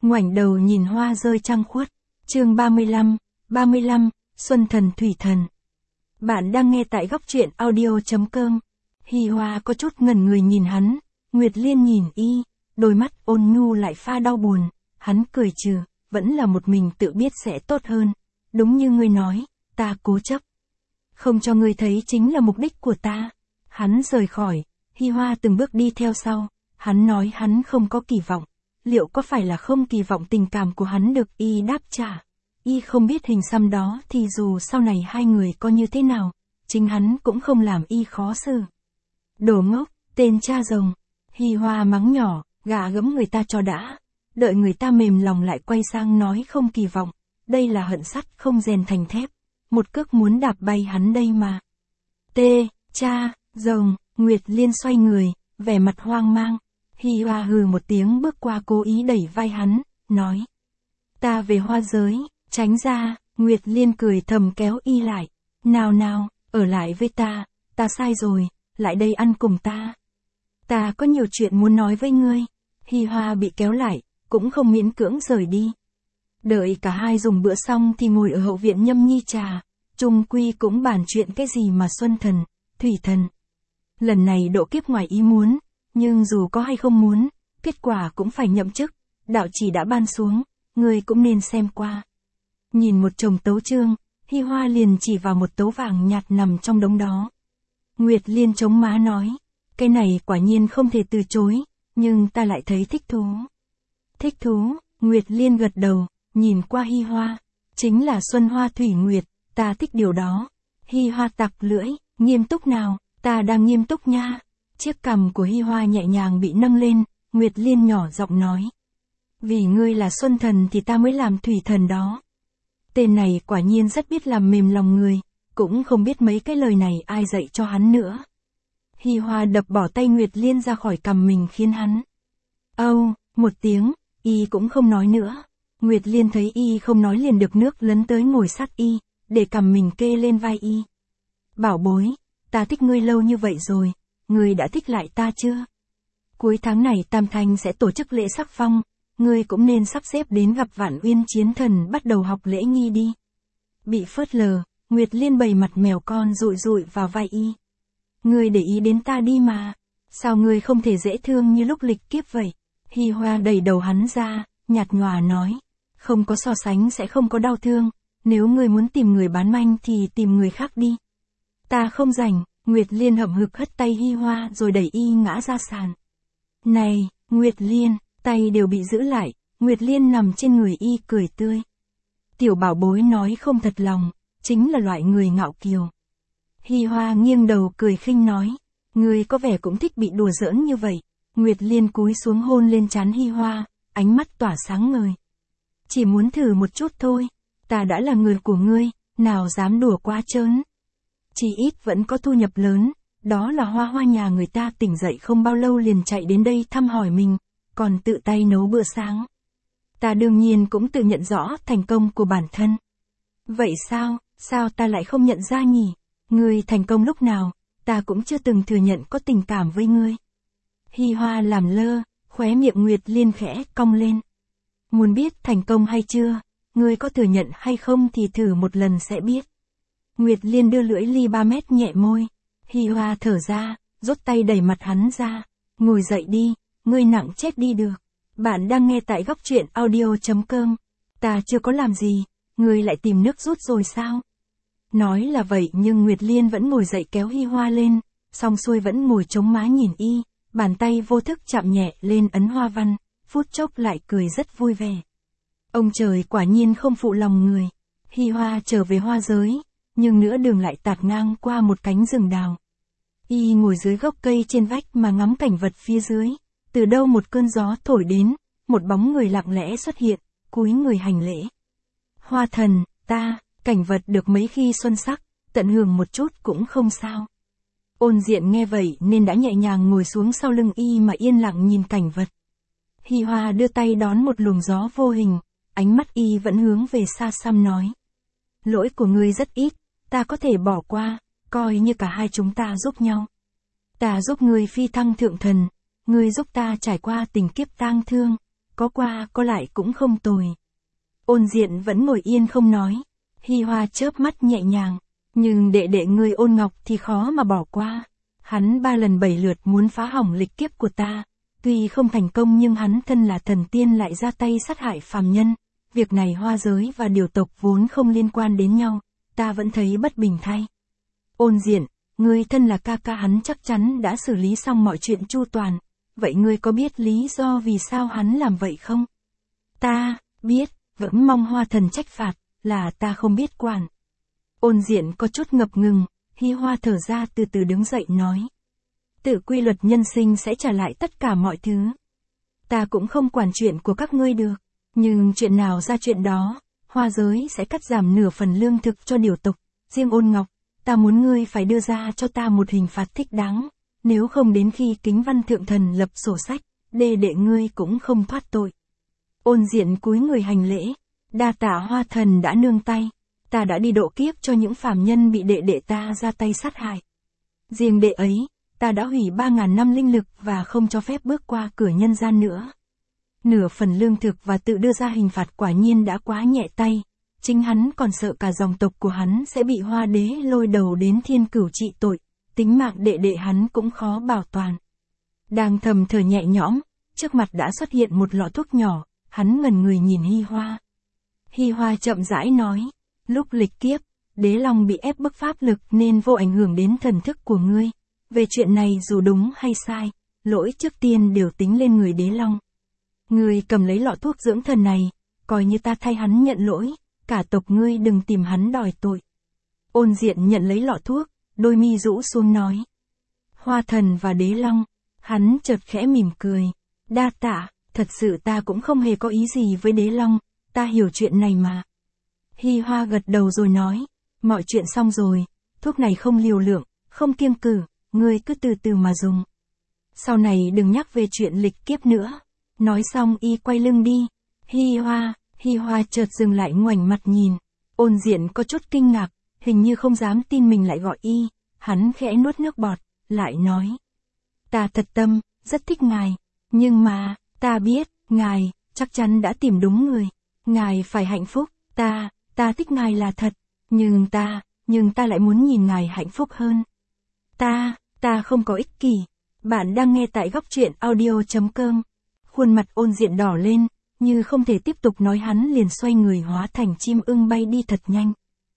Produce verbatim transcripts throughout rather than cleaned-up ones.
ngoảnh đầu nhìn hoa rơi trăng khuất. Chương ba mươi lăm, ba mươi lăm, Xuân thần thủy thần. Bạn đang nghe tại góc truyện audio chấm com. Hi Hoa có chút ngẩn người nhìn hắn, Nguyệt Liên nhìn y, đôi mắt ôn nhu lại pha đau buồn, hắn cười trừ, vẫn là một mình tự biết sẽ tốt hơn. Đúng như ngươi nói, ta cố chấp. Không cho ngươi thấy chính là mục đích của ta. Hắn rời khỏi, Hi Hoa từng bước đi theo sau, hắn nói hắn không có kỳ vọng. Liệu có phải là không kỳ vọng tình cảm của hắn được y đáp trả? Y không biết hình xăm đó thì dù sau này hai người có như thế nào, chính hắn cũng không làm y khó xử. Đồ ngốc, tên cha rồng. Hi Hoa mắng nhỏ, gạ gẫm người ta cho đã. Đợi người ta mềm lòng lại quay sang nói không kỳ vọng. Đây là hận sắt không rèn thành thép. Một cước muốn đạp bay hắn đây mà. T, cha, rồng, Nguyệt Liên xoay người, vẻ mặt hoang mang. Hi Hoa hừ một tiếng bước qua cố ý đẩy vai hắn, nói. Ta về hoa giới, tránh ra, Nguyệt Liên cười thầm kéo y lại. Nào nào, ở lại với ta, ta sai rồi, lại đây ăn cùng ta. Ta có nhiều chuyện muốn nói với ngươi. Hi Hoa bị kéo lại, cũng không miễn cưỡng rời đi. Đợi cả hai dùng bữa xong thì ngồi ở hậu viện nhâm nhi trà, chung quy cũng bàn chuyện cái gì mà xuân thần, thủy thần. Lần này độ kiếp ngoài ý muốn, nhưng dù có hay không muốn, kết quả cũng phải nhậm chức, đạo chỉ đã ban xuống, ngươi cũng nên xem qua. Nhìn một chồng tấu chương, Hi Hoa liền chỉ vào một tấu vàng nhạt nằm trong đống đó. Nguyệt Liên chống má nói, cái này quả nhiên không thể từ chối, nhưng ta lại thấy thích thú. Thích thú, Nguyệt Liên gật đầu, nhìn qua Hi Hoa, chính là Xuân Hoa Thủy Nguyệt, ta thích điều đó. Hi Hoa tặc lưỡi, nghiêm túc nào, ta đang nghiêm túc nha. Chiếc cằm của Hi Hoa nhẹ nhàng bị nâng lên, Nguyệt Liên nhỏ giọng nói. Vì ngươi là xuân thần thì ta mới làm thủy thần đó. Tên này quả nhiên rất biết làm mềm lòng người, cũng không biết mấy cái lời này ai dạy cho hắn nữa. Hi Hoa đập bỏ tay Nguyệt Liên ra khỏi cằm mình khiến hắn. Âu, một tiếng, y cũng không nói nữa. Nguyệt Liên thấy y không nói liền được nước lấn tới ngồi sát y, để cằm mình kê lên vai y. Bảo bối, ta thích ngươi lâu như vậy rồi, ngươi đã thích lại ta chưa? Cuối tháng này Tam Thanh sẽ tổ chức lễ sắc phong, ngươi cũng nên sắp xếp đến gặp Vạn Uyên Chiến Thần bắt đầu học lễ nghi đi. Bị phớt lờ, Nguyệt Liên bày mặt mèo con rụi rụi vào vai y. Ngươi để ý đến ta đi mà, sao ngươi không thể dễ thương như lúc lịch kiếp vậy? Hi Hoa đẩy đầu hắn ra, nhạt nhòa nói, không có so sánh sẽ không có đau thương, nếu ngươi muốn tìm người bán manh thì tìm người khác đi. Ta không rảnh. Nguyệt Liên hậm hực hất tay Hi Hoa rồi đẩy y ngã ra sàn. Này, Nguyệt Liên, tay đều bị giữ lại, Nguyệt Liên nằm trên người y cười tươi. Tiểu bảo bối nói không thật lòng, chính là loại người ngạo kiều. Hi Hoa nghiêng đầu cười khinh nói, ngươi có vẻ cũng thích bị đùa giỡn như vậy. Nguyệt Liên cúi xuống hôn lên trán Hi Hoa, ánh mắt tỏa sáng ngời. Chỉ muốn thử một chút thôi, ta đã là người của ngươi, nào dám đùa quá trớn. Chỉ ít vẫn có thu nhập lớn, đó là Hoa Hoa nhà người ta tỉnh dậy không bao lâu liền chạy đến đây thăm hỏi mình, còn tự tay nấu bữa sáng. Ta đương nhiên cũng tự nhận rõ thành công của bản thân. Vậy sao, sao ta lại không nhận ra nhỉ? Ngươi thành công lúc nào, ta cũng chưa từng thừa nhận có tình cảm với ngươi. Hi Hoa làm lơ, khóe miệng Nguyệt Liên khẽ cong lên. Muốn biết thành công hay chưa, ngươi có thừa nhận hay không thì thử một lần sẽ biết. Nguyệt Liên đưa lưỡi ly ba mét nhẹ môi. Hi Hoa thở ra, rút tay đẩy mặt hắn ra. Ngồi dậy đi, ngươi nặng chết đi được. Bạn đang nghe tại góc truyện audio chấm com. Ta chưa có làm gì, ngươi lại tìm nước rút rồi sao? Nói là vậy nhưng Nguyệt Liên vẫn ngồi dậy kéo Hi Hoa lên, song xuôi vẫn ngồi chống má nhìn y, bàn tay vô thức chạm nhẹ lên ấn hoa văn, phút chốc lại cười rất vui vẻ. Ông trời quả nhiên không phụ lòng người. Hi Hoa trở về hoa giới. Nhưng nửa đường lại tạt ngang qua một cánh rừng đào. Y ngồi dưới gốc cây trên vách mà ngắm cảnh vật phía dưới. Từ đâu một cơn gió thổi đến, một bóng người lặng lẽ xuất hiện, cúi người hành lễ. Hoa thần, ta, cảnh vật được mấy khi xuân sắc, tận hưởng một chút cũng không sao. Ôn Diện nghe vậy nên đã nhẹ nhàng ngồi xuống sau lưng y mà yên lặng nhìn cảnh vật. Hi Hoa đưa tay đón một luồng gió vô hình, ánh mắt y vẫn hướng về xa xăm nói. Lỗi của ngươi rất ít. Ta có thể bỏ qua, coi như cả hai chúng ta giúp nhau. Ta giúp ngươi phi thăng thượng thần, ngươi giúp ta trải qua tình kiếp tang thương, có qua có lại cũng không tồi. Ôn Diện vẫn ngồi yên không nói. Hi Hoa chớp mắt nhẹ nhàng, nhưng đệ đệ ngươi Ôn Ngọc thì khó mà bỏ qua. Hắn ba lần bảy lượt muốn phá hỏng lịch kiếp của ta, tuy không thành công nhưng hắn thân là thần tiên lại ra tay sát hại phàm nhân. Việc này hoa giới và điều tộc vốn không liên quan đến nhau, ta vẫn thấy bất bình thay. Ôn Diện, ngươi thân là ca ca hắn chắc chắn đã xử lý xong mọi chuyện chu toàn, vậy ngươi có biết lý do vì sao hắn làm vậy không? Ta, biết, vẫn mong Hoa thần trách phạt, là ta không biết quản. Ôn Diện có chút ngập ngừng, Hi Hoa thở ra từ từ đứng dậy nói. Tự quy luật nhân sinh sẽ trả lại tất cả mọi thứ. Ta cũng không quản chuyện của các ngươi được, nhưng chuyện nào ra chuyện đó, hoa giới sẽ cắt giảm nửa phần lương thực cho điều tộc. Riêng Ôn Ngọc, ta muốn ngươi phải đưa ra cho ta một hình phạt thích đáng, nếu không đến khi Kính Văn Thượng Thần lập sổ sách, đệ đệ ngươi cũng không thoát tội. Ôn Diện cúi người hành lễ, đa tạ Hoa thần đã nương tay, ta đã đi độ kiếp cho những phàm nhân bị đệ đệ ta ra tay sát hại. Riêng đệ ấy, ta đã hủy ba ngàn năm linh lực và không cho phép bước qua cửa nhân gian nữa. Nửa phần lương thực và tự đưa ra hình phạt quả nhiên đã quá nhẹ tay, chính hắn còn sợ cả dòng tộc của hắn sẽ bị Hoa đế lôi đầu đến thiên cửu trị tội, tính mạng đệ đệ hắn cũng khó bảo toàn. Đang thầm thở nhẹ nhõm, trước mặt đã xuất hiện một lọ thuốc nhỏ, hắn ngẩn người nhìn Hi Hoa. Hi Hoa chậm rãi nói, lúc lịch kiếp, Đế Long bị ép bức pháp lực nên vô ảnh hưởng đến thần thức của ngươi. Về chuyện này dù đúng hay sai, lỗi trước tiên đều tính lên người Đế Long. Ngươi cầm lấy lọ thuốc dưỡng thần này, coi như ta thay hắn nhận lỗi, cả tộc ngươi đừng tìm hắn đòi tội. Ôn Diện nhận lấy lọ thuốc, đôi mi rũ xuống nói. Hoa thần và Đế Long, hắn chợt khẽ mỉm cười, đa tạ, thật sự ta cũng không hề có ý gì với Đế Long, ta hiểu chuyện này mà. Hi Hoa gật đầu rồi nói, mọi chuyện xong rồi, thuốc này không liều lượng, không kiêng cử, ngươi cứ từ từ mà dùng. Sau này đừng nhắc về chuyện lịch kiếp nữa. Nói xong y quay lưng đi. Hi Hoa, Hi Hoa chợt dừng lại ngoảnh mặt nhìn. Ôn Diện có chút kinh ngạc, hình như không dám tin mình lại gọi y. Hắn khẽ nuốt nước bọt, lại nói. Ta thật tâm, rất thích ngài. Nhưng mà, ta biết, ngài, chắc chắn đã tìm đúng người. Ngài phải hạnh phúc, ta, ta thích ngài là thật. Nhưng ta, nhưng ta lại muốn nhìn ngài hạnh phúc hơn. Ta, ta không có ích kỷ. Bạn đang nghe tại góc truyện audio chấm com. Khuôn mặt Ôn Diện đỏ lên, như không thể tiếp tục nói hắn liền xoay người hóa thành chim ưng bay đi thật nhanh.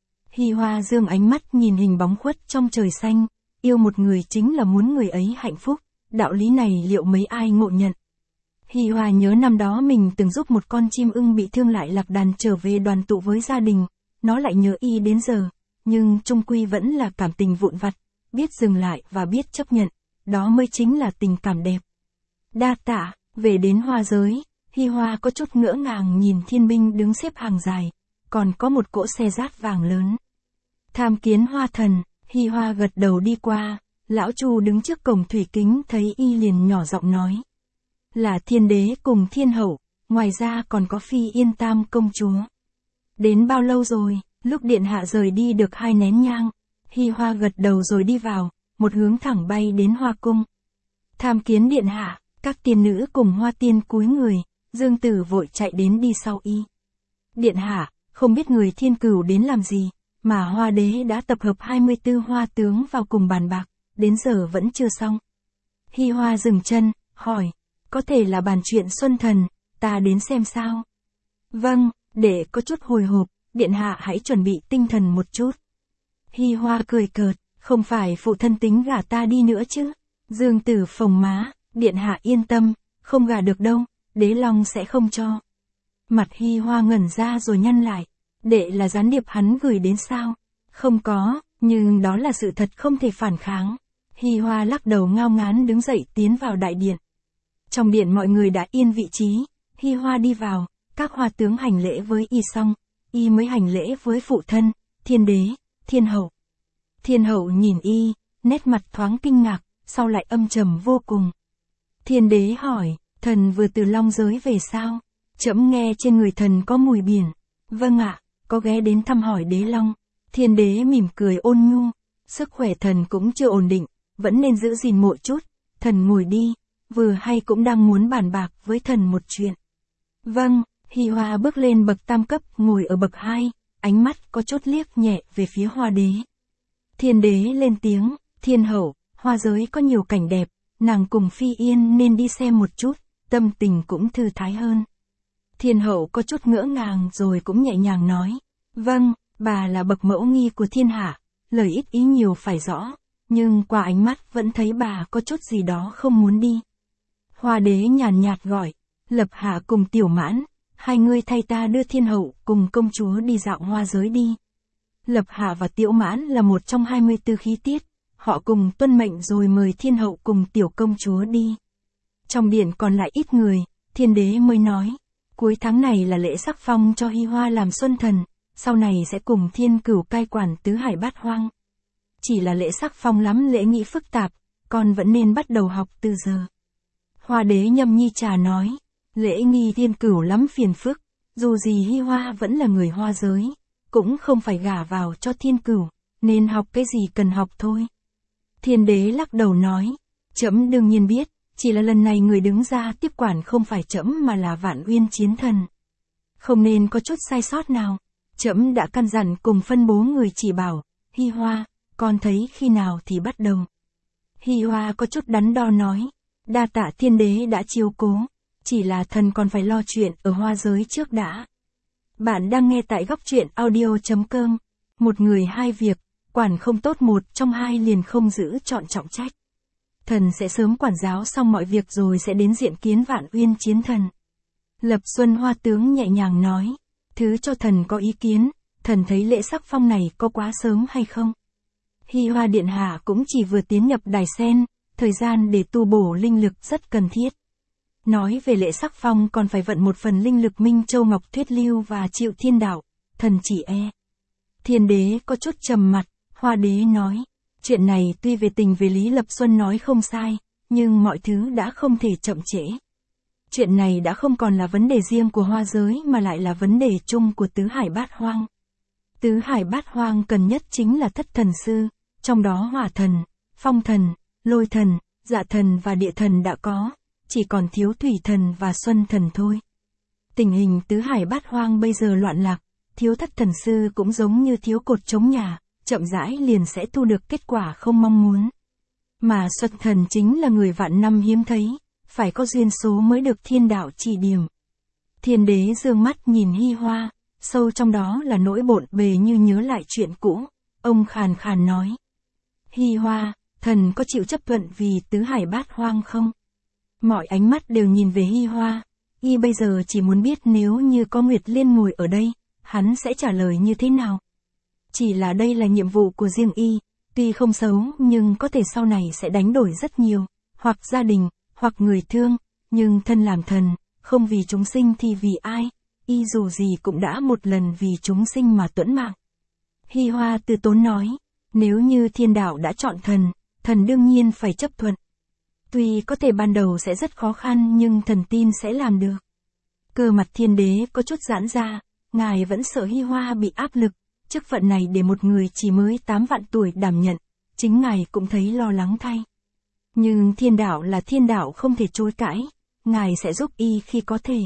Hi Hoa dương ánh mắt nhìn hình bóng khuất trong trời xanh, yêu một người chính là muốn người ấy hạnh phúc, đạo lý này liệu mấy ai ngộ nhận. Hi Hoa nhớ năm đó mình từng giúp một con chim ưng bị thương lại lạc đàn trở về đoàn tụ với gia đình, nó lại nhớ y đến giờ, nhưng chung quy vẫn là cảm tình vụn vặt, biết dừng lại và biết chấp nhận, đó mới chính là tình cảm đẹp. Đa tạ. Về đến hoa giới, Hi Hoa có chút ngỡ ngàng nhìn thiên binh đứng xếp hàng dài, còn có một cỗ xe dát vàng lớn. Tham kiến Hoa thần, Hi Hoa gật đầu đi qua, lão Chu đứng trước cổng thủy kính thấy y liền nhỏ giọng nói. Là thiên đế cùng thiên hậu, ngoài ra còn có Phi Yên Tam công chúa. Đến bao lâu rồi, lúc điện hạ rời đi được hai nén nhang, Hi Hoa gật đầu rồi đi vào, một hướng thẳng bay đến Hoa cung. Tham kiến điện hạ. Các tiên nữ cùng Hoa tiên cúi người, Dương Tử vội chạy đến đi sau y. Điện hạ, không biết người thiên cửu đến làm gì, mà Hoa đế đã tập hợp hai mươi tư hoa tướng vào cùng bàn bạc, đến giờ vẫn chưa xong. Hi Hoa dừng chân, hỏi, có thể là bàn chuyện Xuân Thần, ta đến xem sao? Vâng, để có chút hồi hộp, điện hạ hãy chuẩn bị tinh thần một chút. Hi Hoa cười cợt, không phải phụ thân tính gả ta đi nữa chứ? Dương Tử phồng má. Điện hạ yên tâm, không gả được đâu, Đế Long sẽ không cho. Mặt Hi Hoa ngẩn ra rồi nhăn lại, đệ là gián điệp hắn gửi đến sao? Không có, nhưng đó là sự thật không thể phản kháng. Hi Hoa lắc đầu ngao ngán đứng dậy tiến vào đại điện. Trong điện mọi người đã yên vị trí, Hi Hoa đi vào, các hoa tướng hành lễ với y xong, y mới hành lễ với phụ thân, thiên đế, thiên hậu. Thiên hậu nhìn y, nét mặt thoáng kinh ngạc, sau lại âm trầm vô cùng. Thiên đế hỏi, thần vừa từ Long giới về sao? Trẫm nghe trên người thần có mùi biển. Vâng ạ, có ghé đến thăm hỏi Đế Long. Thiên đế mỉm cười ôn nhu, sức khỏe thần cũng chưa ổn định, vẫn nên giữ gìn một chút. Thần ngồi đi, vừa hay cũng đang muốn bàn bạc với thần một chuyện. Vâng, Hi Hoa bước lên bậc tam cấp, ngồi ở bậc hai, ánh mắt có chút liếc nhẹ về phía Hoa đế. Thiên đế lên tiếng, thiên hậu, Hoa giới có nhiều cảnh đẹp, nàng cùng Phi Yên nên đi xem một chút, tâm tình cũng thư thái hơn. Thiên hậu có chút ngỡ ngàng rồi cũng nhẹ nhàng nói, vâng, bà là bậc mẫu nghi của thiên hạ, lời ít ý nhiều phải rõ, nhưng qua ánh mắt vẫn thấy bà có chút gì đó không muốn đi. Hoa đế nhàn nhạt gọi, Lập Hạ cùng Tiểu Mãn, hai người thay ta đưa thiên hậu cùng công chúa đi dạo hoa giới đi. Lập Hạ và Tiểu Mãn là một trong hai mươi tư khí tiết, họ cùng tuân mệnh rồi mời thiên hậu cùng tiểu công chúa đi. Trong điện còn lại ít người, thiên đế mới nói, cuối tháng này là lễ sắc phong cho Hi Hoa làm xuân thần, sau này sẽ cùng thiên cửu cai quản tứ hải bát hoang. Chỉ là lễ sắc phong lắm lễ nghị phức tạp, con vẫn nên bắt đầu học từ giờ. Hoa đế nhâm nhi trà nói, lễ nghi thiên cửu lắm phiền phức, dù gì Hi Hoa vẫn là người hoa giới, cũng không phải gả vào cho thiên cửu, nên học cái gì cần học thôi. Thiên đế lắc đầu nói, trẫm đương nhiên biết, chỉ là lần này người đứng ra tiếp quản không phải trẫm mà là Vạn Uyên chiến thần. Không nên có chút sai sót nào, trẫm đã căn dặn cùng phân bố người chỉ bảo, Hi Hoa, con thấy khi nào thì bắt đầu. Hi Hoa có chút đắn đo nói, đa tạ thiên đế đã chiếu cố, chỉ là thần còn phải lo chuyện ở hoa giới trước đã. Bạn đang nghe tại góc truyện audio chấm com, một người hai việc, quản không tốt một trong hai liền không giữ trọn trọng trách. Thần sẽ sớm quản giáo xong mọi việc rồi sẽ đến diện kiến Vạn Uyên chiến thần. Lập Xuân Hoa tướng nhẹ nhàng nói, thứ cho thần có ý kiến, thần thấy lễ sắc phong này có quá sớm hay không? Hi Hoa điện hạ cũng chỉ vừa tiến nhập đài sen, thời gian để tu bổ linh lực rất cần thiết. Nói về lễ sắc phong còn phải vận một phần linh lực Minh Châu Ngọc Thuyết Lưu và Triệu Thiên Đạo, thần chỉ e. Thiên đế có chút trầm mặt, Hoa đế nói, chuyện này tuy về tình về lý Lập Xuân nói không sai, nhưng mọi thứ đã không thể chậm trễ. Chuyện này đã không còn là vấn đề riêng của hoa giới mà lại là vấn đề chung của tứ hải bát hoang. Tứ hải bát hoang cần nhất chính là thất thần sư, trong đó hỏa thần, phong thần, lôi thần, dạ thần và địa thần đã có, chỉ còn thiếu thủy thần và xuân thần thôi. Tình hình tứ hải bát hoang bây giờ loạn lạc, thiếu thất thần sư cũng giống như thiếu cột chống nhà, chậm rãi liền sẽ thu được kết quả không mong muốn. Mà xuân thần chính là người vạn năm hiếm thấy, phải có duyên số mới được thiên đạo chỉ điểm. Thiên đế dương mắt nhìn Hi Hoa, sâu trong đó là nỗi bộn bề như nhớ lại chuyện cũ, ông khàn khàn nói. Hi Hoa, thần có chịu chấp thuận vì tứ hải bát hoang không? Mọi ánh mắt đều nhìn về Hi Hoa, y bây giờ chỉ muốn biết nếu như có Nguyệt Liên ngồi ở đây, hắn sẽ trả lời như thế nào. Chỉ là đây là nhiệm vụ của riêng y, tuy không xấu nhưng có thể sau này sẽ đánh đổi rất nhiều, hoặc gia đình, hoặc người thương, nhưng thân làm thần, không vì chúng sinh thì vì ai, y dù gì cũng đã một lần vì chúng sinh mà tuẫn mạng. Hi Hoa từ tốn nói, nếu như thiên đạo đã chọn thần, thần đương nhiên phải chấp thuận. Tuy có thể ban đầu sẽ rất khó khăn nhưng thần tin sẽ làm được. Cơ mặt thiên đế có chút giãn ra, ngài vẫn sợ Hi Hoa bị áp lực, chức phận này để một người chỉ mới tám vạn tuổi đảm nhận, chính ngài cũng thấy lo lắng thay. Nhưng thiên đạo là thiên đạo không thể chối cãi, ngài sẽ giúp y khi có thể.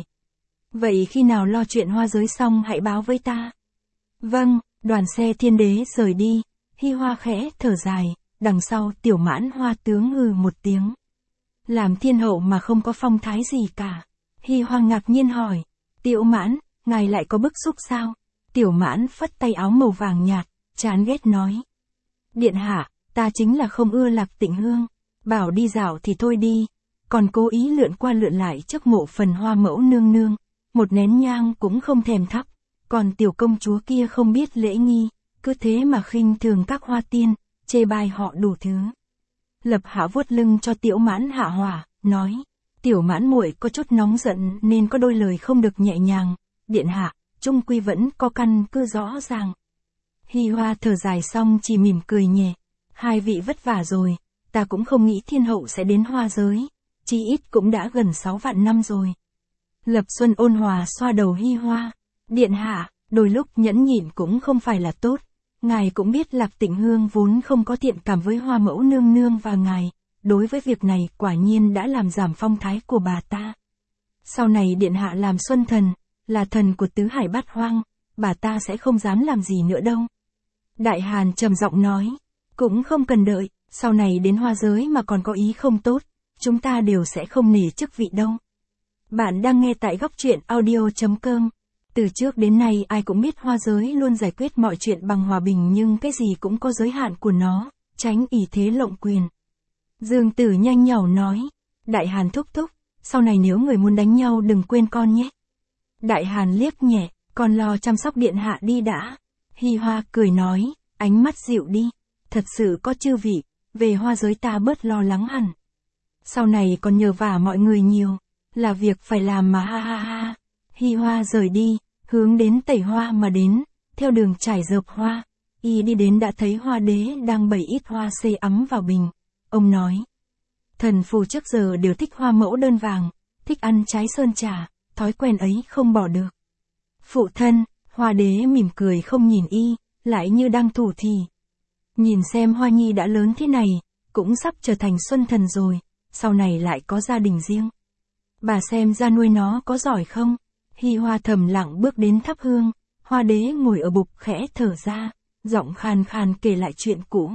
Vậy khi nào lo chuyện hoa giới xong hãy báo với ta. Vâng, đoàn xe thiên đế rời đi, Hi Hoa khẽ thở dài, đằng sau Tiểu Mãn Hoa tướng hừ một tiếng. Làm thiên hậu mà không có phong thái gì cả. Hi Hoa ngạc nhiên hỏi, Tiểu Mãn, ngài lại có bức xúc sao? Tiểu Mãn phất tay áo màu vàng nhạt, chán ghét nói. Điện hạ, ta chính là không ưa Lạc Tịnh Hương, bảo đi dạo thì thôi đi, còn cố ý lượn qua lượn lại trước mộ phần Hoa mẫu nương nương, một nén nhang cũng không thèm thắp, còn tiểu công chúa kia không biết lễ nghi, cứ thế mà khinh thường các hoa tiên, chê bai họ đủ thứ. Lập Hạ vuốt lưng cho Tiểu Mãn hạ hỏa, nói, Tiểu Mãn muội có chút nóng giận nên có đôi lời không được nhẹ nhàng, điện hạ, chung quy vẫn có căn cứ rõ ràng. Hi Hoa thở dài xong chỉ mỉm cười nhẹ, hai vị vất vả rồi, ta cũng không nghĩ thiên hậu sẽ đến hoa giới, chí ít cũng đã gần sáu vạn năm rồi. Lập Xuân ôn hòa xoa đầu Hi Hoa, điện hạ, đôi lúc nhẫn nhịn cũng không phải là tốt, ngài cũng biết Lạc Tịnh Hương vốn không có thiện cảm với Hoa mẫu nương nương và ngài, đối với việc này quả nhiên đã làm giảm phong thái của bà ta. Sau này điện hạ làm Xuân Thần, là thần của tứ hải bát hoang, bà ta sẽ không dám làm gì nữa đâu. Đại Hàn trầm giọng nói, cũng không cần đợi, sau này đến Hoa giới mà còn có ý không tốt, chúng ta đều sẽ không nể chức vị đâu. Bạn đang nghe tại góc truyện audio chấm com. Từ trước đến nay ai cũng biết Hoa giới luôn giải quyết mọi chuyện bằng hòa bình, nhưng cái gì cũng có giới hạn của nó, tránh ỷ thế lộng quyền. Dương Tử nhanh nhảu nói, Đại Hàn thúc thúc, sau này nếu người muốn đánh nhau đừng quên con nhé. Đại Hàn liếc nhẹ, con lo chăm sóc điện hạ đi đã. Hi Hoa cười nói, ánh mắt dịu đi, thật sự có chư vị, về Hoa giới ta bớt lo lắng hẳn. Sau này còn nhờ vả mọi người nhiều, là việc phải làm mà ha ha ha. Hi Hoa rời đi, hướng đến Tẩy Hoa mà đến, theo đường trải dợp hoa, y đi đến đã thấy Hoa đế đang bày ít hoa xê ấm vào bình. Ông nói, thần phù trước giờ đều thích hoa mẫu đơn vàng, thích ăn trái sơn trà, thói quen ấy không bỏ được. Phụ thân, Hoa đế mỉm cười không nhìn y, lại như đang thủ thỉ. Nhìn xem Hoa nhi đã lớn thế này, cũng sắp trở thành Xuân Thần rồi, sau này lại có gia đình riêng. Bà xem ra nuôi nó có giỏi không? Hi Hoa thầm lặng bước đến thắp hương, Hoa đế ngồi ở bục khẽ thở ra, giọng khàn khàn kể lại chuyện cũ.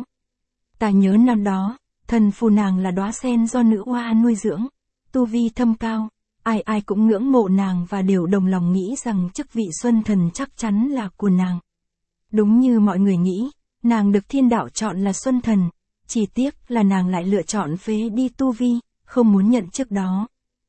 Ta nhớ năm đó, thần phù nàng là đóa sen do nữ hoa nuôi dưỡng, tu vi thâm cao, ai ai cũng ngưỡng mộ nàng và đều đồng lòng nghĩ rằng chức vị Xuân Thần chắc chắn là của nàng. Đúng như mọi người nghĩ, nàng được thiên đạo chọn là Xuân Thần, chỉ tiếc là nàng lại lựa chọn phế đi tu vi, không muốn nhận chức đó.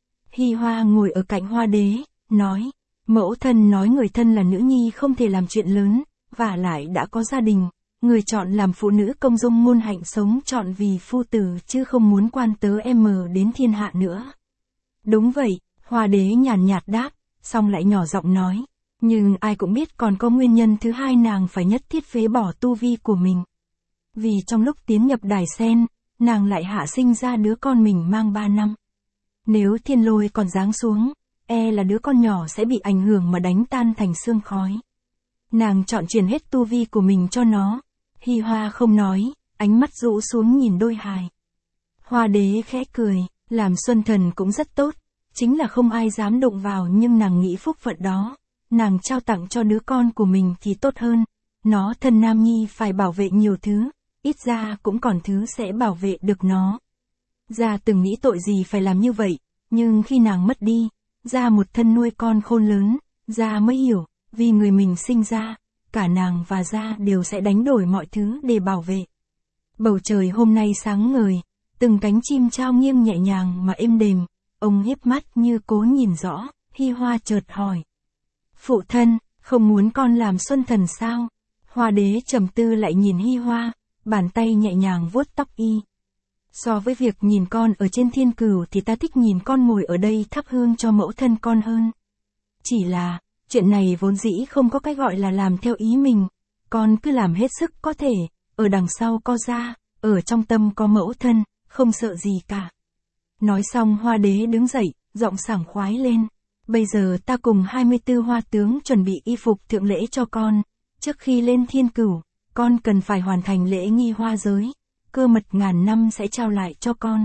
Hi Hoa ngồi ở cạnh Hoa đế, nói, mẫu thân nói người thân là nữ nhi không thể làm chuyện lớn, và lại đã có gia đình, người chọn làm phụ nữ công dung ngôn hạnh sống chọn vì phu tử chứ không muốn quan tớ em mờ đến thiên hạ nữa. Đúng vậy, Hoa đế nhàn nhạt đáp, xong lại nhỏ giọng nói, nhưng ai cũng biết còn có nguyên nhân thứ hai nàng phải nhất thiết phế bỏ tu vi của mình. Vì trong lúc tiến nhập đài sen, nàng lại hạ sinh ra đứa con mình mang ba năm. Nếu thiên lôi còn giáng xuống, e là đứa con nhỏ sẽ bị ảnh hưởng mà đánh tan thành xương khói. Nàng chọn truyền hết tu vi của mình cho nó. Hi Hoa không nói, ánh mắt rũ xuống nhìn đôi hài. Hoa đế khẽ cười, làm Xuân Thần cũng rất tốt, chính là không ai dám đụng vào, nhưng nàng nghĩ phúc phận đó, nàng trao tặng cho đứa con của mình thì tốt hơn. Nó thân nam nhi phải bảo vệ nhiều thứ, ít ra cũng còn thứ sẽ bảo vệ được nó. Gia từng nghĩ tội gì phải làm như vậy, nhưng khi nàng mất đi, Gia một thân nuôi con khôn lớn, Gia mới hiểu, vì người mình sinh ra, cả nàng và Gia đều sẽ đánh đổi mọi thứ để bảo vệ. Bầu trời hôm nay sáng ngời, từng cánh chim trao nghiêng nhẹ nhàng mà êm đềm, ông hiếp mắt như cố nhìn rõ. Hi Hoa chợt hỏi, phụ thân, không muốn con làm Xuân Thần sao? Hoa đế trầm tư lại nhìn Hi Hoa, bàn tay nhẹ nhàng vuốt tóc y. So với việc nhìn con ở trên thiên cửu thì ta thích nhìn con ngồi ở đây thắp hương cho mẫu thân con hơn. Chỉ là, chuyện này vốn dĩ không có cái gọi là làm theo ý mình, con cứ làm hết sức có thể, ở đằng sau có Gia, ở trong tâm có mẫu thân, không sợ gì cả. Nói xong Hoa đế đứng dậy, giọng sảng khoái lên, bây giờ ta cùng hai mươi tư hoa tướng chuẩn bị y phục thượng lễ cho con, trước khi lên thiên cửu, con cần phải hoàn thành lễ nghi Hoa giới. Cơ mật ngàn năm sẽ trao lại cho con.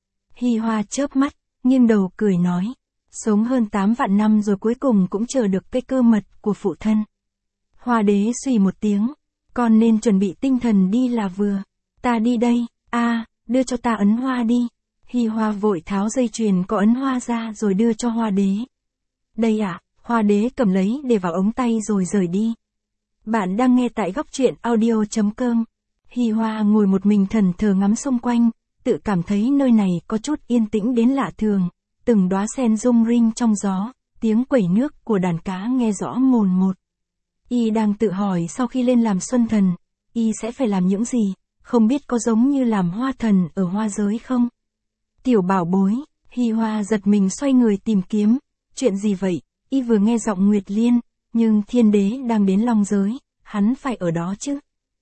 Hi Hoa chớp mắt, nghiêng đầu cười nói, sống hơn tám vạn năm rồi cuối cùng cũng chờ được cái cơ mật của phụ thân. Hoa đế suy một tiếng, con nên chuẩn bị tinh thần đi là vừa. Ta đi đây, a, à, đưa cho ta ấn hoa đi. Hi Hoa vội tháo dây chuyền có ấn hoa ra rồi đưa cho Hoa đế. Đây ạ, à, Hoa đế cầm lấy để vào ống tay rồi rời đi. Bạn đang nghe tại góc truyện audio chấm com. Hi Hoa ngồi một mình thần thờ ngắm xung quanh, tự cảm thấy nơi này có chút yên tĩnh đến lạ thường, từng đóa sen rung rinh trong gió, tiếng quẩy nước của đàn cá nghe rõ mồn một. Y đang tự hỏi sau khi lên làm Xuân Thần, y sẽ phải làm những gì, không biết có giống như làm Hoa Thần ở Hoa giới không? Tiểu bảo bối, Hi Hoa giật mình xoay người tìm kiếm, chuyện gì vậy? Y vừa nghe giọng Nguyệt Liên, nhưng thiên đế đang đến Long giới, hắn phải ở đó chứ?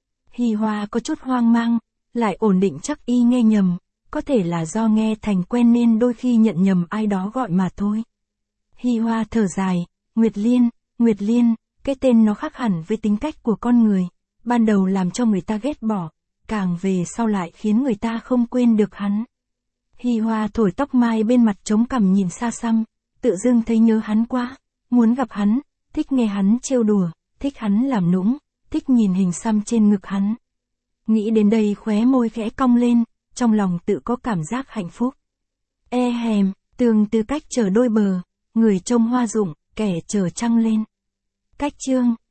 Hi Hoa có chút hoang mang, lại ổn định chắc y nghe nhầm, có thể là do nghe thành quen nên đôi khi nhận nhầm ai đó gọi mà thôi. Hi Hoa thở dài, Nguyệt Liên, Nguyệt Liên, cái tên nó khác hẳn với tính cách của con người, ban đầu làm cho người ta ghét bỏ, càng về sau lại khiến người ta không quên được hắn. Hi Hoa thổi tóc mai bên mặt trống cằm nhìn xa xăm, tự dưng thấy nhớ hắn quá, muốn gặp hắn, thích nghe hắn trêu đùa, thích hắn làm nũng, thích nhìn hình xăm trên ngực hắn. Nghĩ đến đây khóe môi khẽ cong lên, trong lòng tự có cảm giác hạnh phúc. E hèm, tường từ cách chờ đôi bờ, người trông hoa rụng, kẻ chờ trăng lên. Cách chương